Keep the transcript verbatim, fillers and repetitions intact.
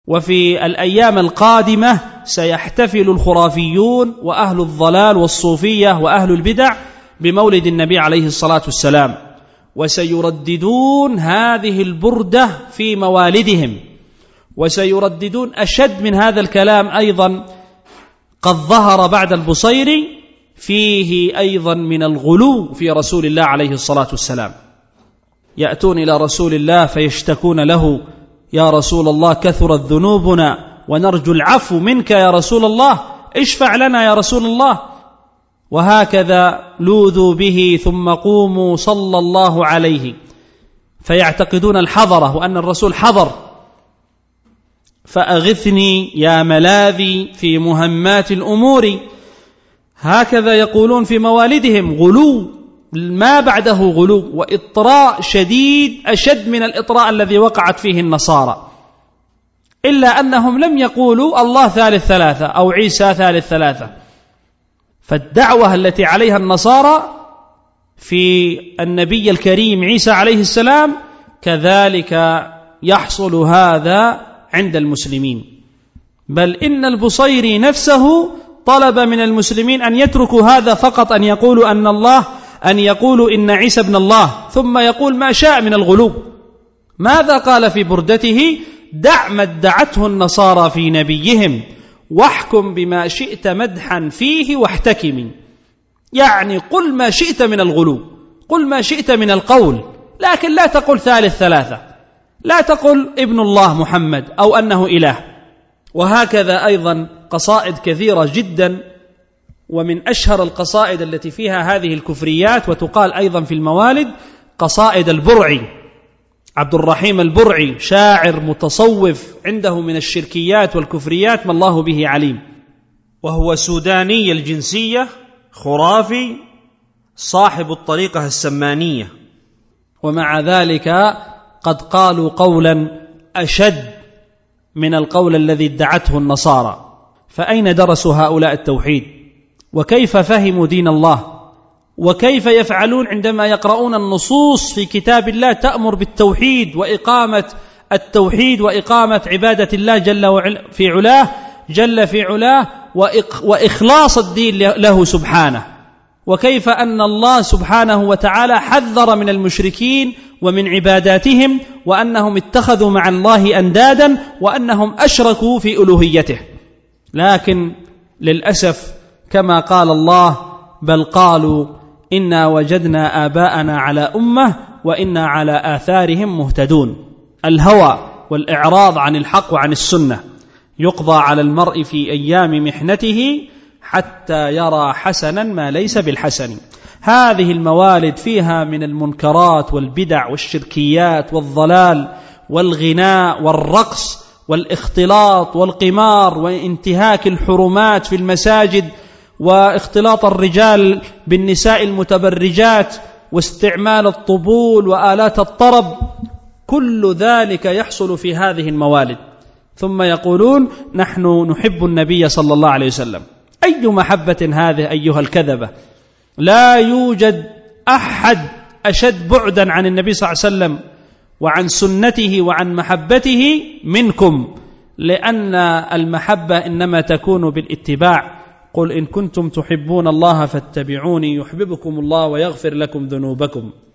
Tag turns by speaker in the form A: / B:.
A: وفي الأيام القادمة سيحتفل الخرافيون وأهل الضلال والصوفية وأهل البدع بمولد النبي عليه الصلاة والسلام، وسيرددون هذه البردة في موالدهم، وسيرددون أشد من هذا الكلام أيضا قد ظهر بعد البصيري فيه أيضا من الغلو في رسول الله عليه الصلاة والسلام. يأتون إلى رسول الله فيشتكون له: يا رسول الله كثرت ذنوبنا ونرجو العفو منك يا رسول الله، اشفع لنا يا رسول الله. وهكذا لوذوا به ثم قوموا صلى الله عليه، فيعتقدون الحضرة وأن الرسول حضر. فأغثني يا ملاذي في مهمات الأمور، هكذا يقولون في موالدهم. غلو ما بعده غلو وإطراء شديد أشد من الإطراء الذي وقعت فيه النصارى، إلا أنهم لم يقولوا الله ثالث ثلاثة أو عيسى ثالث ثلاثة. فالدعوة التي عليها النصارى في النبي الكريم عيسى عليه السلام كذلك يحصل هذا عند المسلمين، بل إن البصيري نفسه طلب من المسلمين أن يتركوا هذا فقط، أن يقولوا أن الله أن يقولوا إن عيسى ابن الله ثم يقول ما شاء من الغلو. ماذا قال في بردته؟ دع ما ادعته النصارى في نبيهم واحكم بما شئت مدحا فيه واحتكم. يعني قل ما شئت من الغلو، قل ما شئت من القول، لكن لا تقل ثالث ثلاثة، لا تقل ابن الله محمد أو أنه إله. وهكذا أيضا قصائد كثيرة جدا، ومن أشهر القصائد التي فيها هذه الكفريات وتقال أيضا في الموالد قصائد البرعي. عبد الرحيم البرعي شاعر متصوف عنده من الشركيات والكفريات ما الله به عليم، وهو سوداني الجنسية، خرافي، صاحب الطريقة السمانية، ومع ذلك قد قالوا قولا أشد من القول الذي ادعته النصارى. فأين درسوا هؤلاء التوحيد؟ وكيف فهموا دين الله؟ وكيف يفعلون عندما يقرؤون النصوص في كتاب الله تأمر بالتوحيد وإقامة التوحيد وإقامة عبادة الله جل في علاه جل في علاه وإخلاص الدين له سبحانه؟ وكيف أن الله سبحانه وتعالى حذر من المشركين ومن عباداتهم، وأنهم اتخذوا مع الله أندادا، وأنهم أشركوا في ألوهيته. لكن للأسف كما قال الله: بل قالوا إنا وجدنا آباءنا على أمة وإنا على آثارهم مهتدون. الهوى والإعراض عن الحق وعن السنة يقضى على المرء في أيام محنته حتى يرى حسنا ما ليس بالحسن. هذه الموالد فيها من المنكرات والبدع والشركيات والضلال والغناء والرقص والاختلاط والقمار وانتهاك الحرمات في المساجد واختلاط الرجال بالنساء المتبرجات واستعمال الطبول وآلات الطرب، كل ذلك يحصل في هذه الموالد. ثم يقولون نحن نحب النبي صلى الله عليه وسلم. أي محبة هذه أيها الكذبة؟ لا يوجد أحد أشد بعدا عن النبي صلى الله عليه وسلم وعن سنته وعن محبته منكم، لأن المحبة إنما تكون بالاتباع. قل إن كنتم تحبون الله فاتبعوني يحببكم الله ويغفر لكم ذنوبكم.